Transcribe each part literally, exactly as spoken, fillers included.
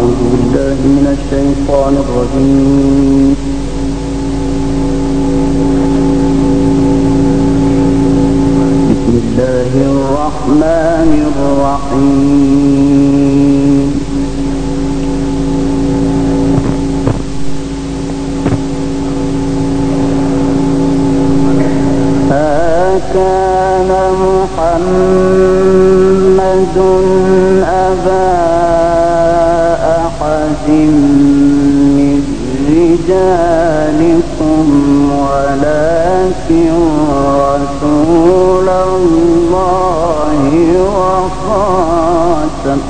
أعوذ بالله من الشيطان الرجيم. بسم الله الرحمن الرحيم. كان محمد أبا أحد من رجالكم ولكن رسول الله وخاتم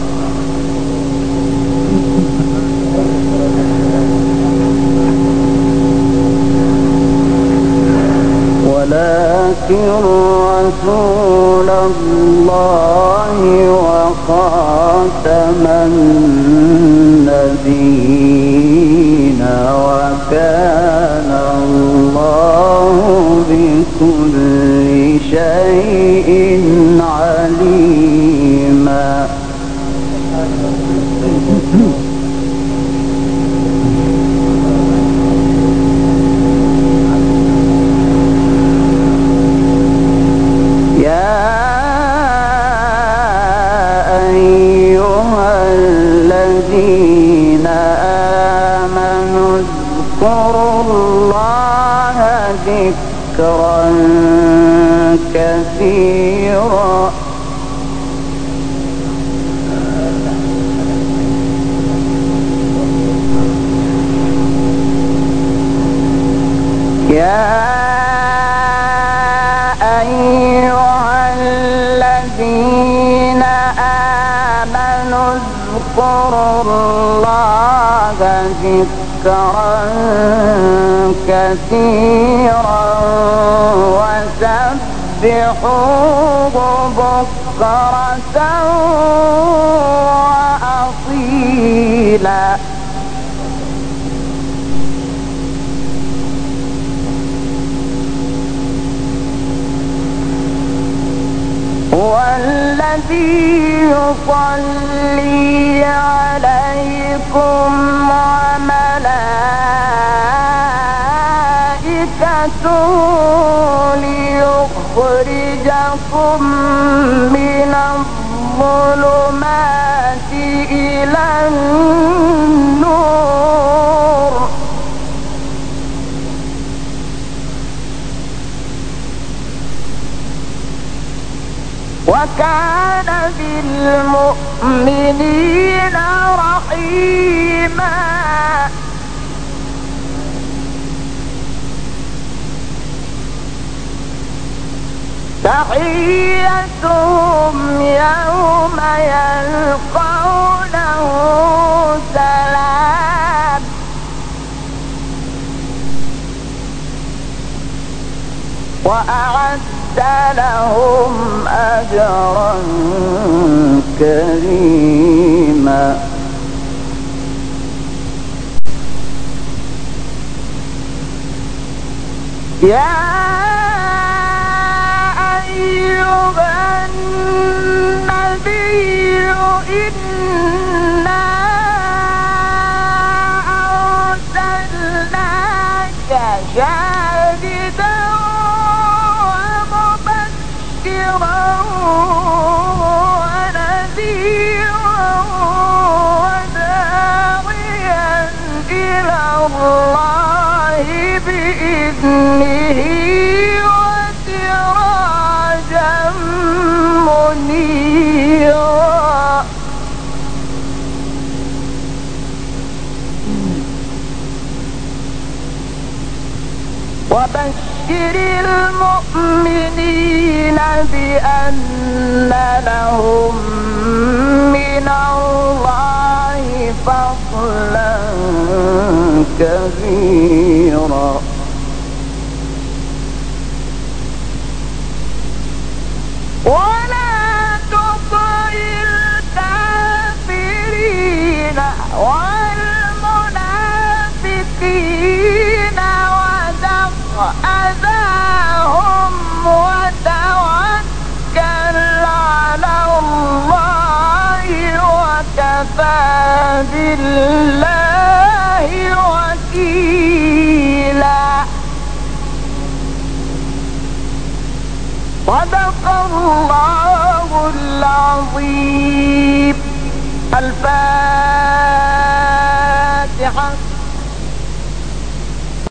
ولكن رسول الله وخاتم النبيين وكان الله بكل شيء عليما. اذكروا الله ذكرا كثيرا يا أيها الذين آمنوا اذكروا الله ذكرا كثيرا وسبحوه بكرة وأصيلا. هو الذي يصلي عليكم وملائكته ليخرجكم من الظلمات إلى النور وكان بالمؤمنين رحيما. تحيتهم يوم يلقونه سلام وأعد لهم أجرا كريما. يا أيها النبي إنا أرسلناك شاهدا ونذيرا وداعيا إلى الله بإذنه وسراجا منيرا. وبشر المؤمنين بأن لهم من الله فضلا كبيرا. ولا تطع الكافرين والمنافقين ودع أذاهم وتوكل على الله وكفى وكفى بالله وكيلا. صدق الله العظيم. الفاتحة.